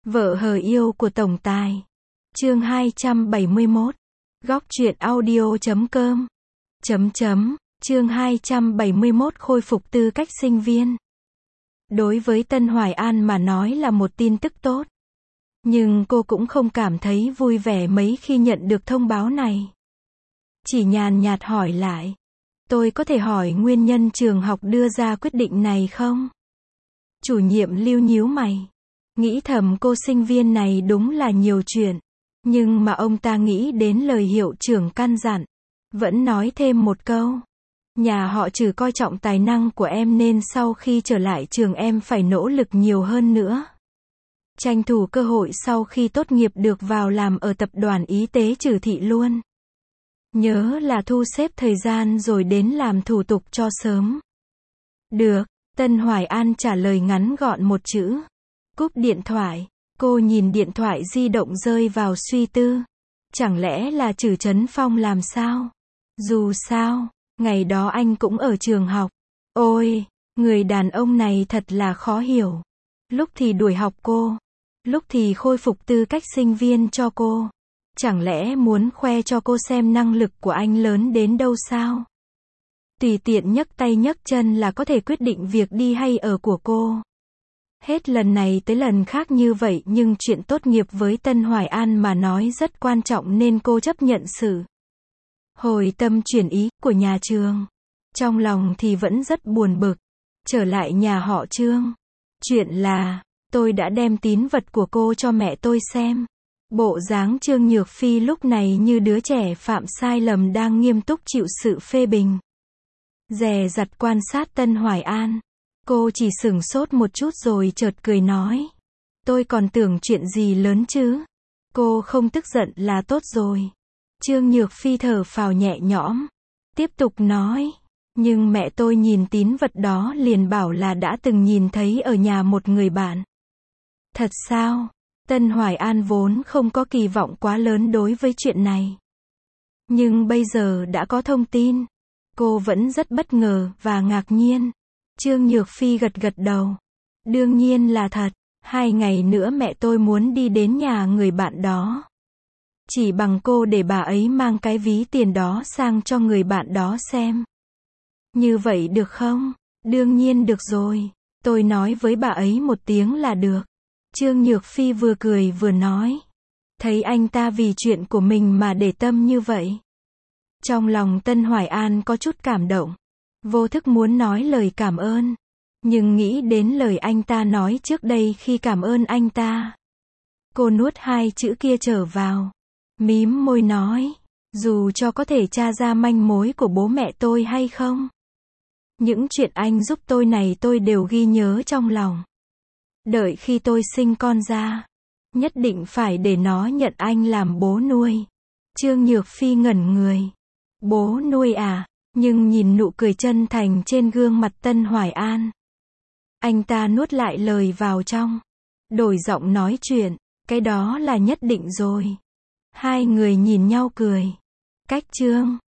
Vợ hờ yêu của tổng tài. Chương 271. Góc truyện audio.com. Chương 271 khôi phục tư cách sinh viên. Đối với Tân Hoài An mà nói là một tin tức tốt. Nhưng cô cũng không cảm thấy vui vẻ mấy khi nhận được thông báo này. Chỉ nhàn nhạt hỏi lại. Tôi có thể hỏi nguyên nhân trường học đưa ra quyết định này không? Chủ nhiệm Lưu nhíu mày. Nghĩ thầm cô sinh viên này đúng là nhiều chuyện. Nhưng mà ông ta nghĩ đến lời hiệu trưởng căn dặn. Vẫn nói thêm một câu. Nhà họ Trừ coi trọng tài năng của em nên sau khi trở lại trường em phải nỗ lực nhiều hơn nữa. Tranh thủ cơ hội sau khi tốt nghiệp được vào làm ở tập đoàn y tế Trừ Thị luôn. Nhớ là thu xếp thời gian rồi đến làm thủ tục cho sớm. Được, Tân Hoài An trả lời ngắn gọn một chữ. Cúp điện thoại, cô nhìn điện thoại di động rơi vào suy tư. Chẳng lẽ là Trừ Trấn Phong làm sao? Dù sao, ngày đó anh cũng ở trường học. Ôi, người đàn ông này thật là khó hiểu. Lúc thì đuổi học cô, lúc thì khôi phục tư cách sinh viên cho cô. Chẳng lẽ muốn khoe cho cô xem năng lực của anh lớn đến đâu sao? Tùy tiện nhấc tay nhấc chân là có thể quyết định việc đi hay ở của cô. Hết lần này tới lần khác như vậy nhưng chuyện tốt nghiệp với Tân Hoài An mà nói rất quan trọng nên cô chấp nhận sự hồi tâm chuyển ý của nhà trường. Trong lòng thì vẫn rất buồn bực. Trở lại nhà họ Trương. Chuyện là, tôi đã đem tín vật của cô cho mẹ tôi xem. Bộ dáng Trương Nhược Phi lúc này như đứa trẻ phạm sai lầm đang nghiêm túc chịu sự phê bình. Dè dặt quan sát Tân Hoài An. Cô chỉ sửng sốt một chút rồi chợt cười nói. Tôi còn tưởng chuyện gì lớn chứ. Cô không tức giận là tốt rồi. Trương Nhược Phi thở phào nhẹ nhõm. Tiếp tục nói. Nhưng mẹ tôi nhìn tín vật đó liền bảo là đã từng nhìn thấy ở nhà một người bạn. Thật sao? Tân Hoài An vốn không có kỳ vọng quá lớn đối với chuyện này. Nhưng bây giờ đã có thông tin. Cô vẫn rất bất ngờ và ngạc nhiên. Trương Nhược Phi gật gật đầu. Đương nhiên là thật. 2 ngày nữa mẹ tôi muốn đi đến nhà người bạn đó. Chỉ bằng cô để bà ấy mang cái ví tiền đó sang cho người bạn đó xem. Như vậy được không? Đương nhiên được rồi. Tôi nói với bà ấy một tiếng là được. Trương Nhược Phi vừa cười vừa nói. Thấy anh ta vì chuyện của mình mà để tâm như vậy. Trong lòng Tân Hoài An có chút cảm động. Vô thức muốn nói lời cảm ơn. Nhưng nghĩ đến lời anh ta nói trước đây khi cảm ơn anh ta. Cô nuốt 2 chữ kia trở vào. Mím môi nói. Dù cho có thể tra ra manh mối của bố mẹ tôi hay không. Những chuyện anh giúp tôi này tôi đều ghi nhớ trong lòng. Đợi khi tôi sinh con ra. Nhất định phải để nó nhận anh làm bố nuôi. Trương Nhược Phi ngẩn người. Bố nuôi à? Nhưng nhìn nụ cười chân thành trên gương mặt Tân Hoài An. Anh ta nuốt lại lời vào trong. Đổi giọng nói chuyện. Cái đó là nhất định rồi. 2 người nhìn nhau cười. Cách Trương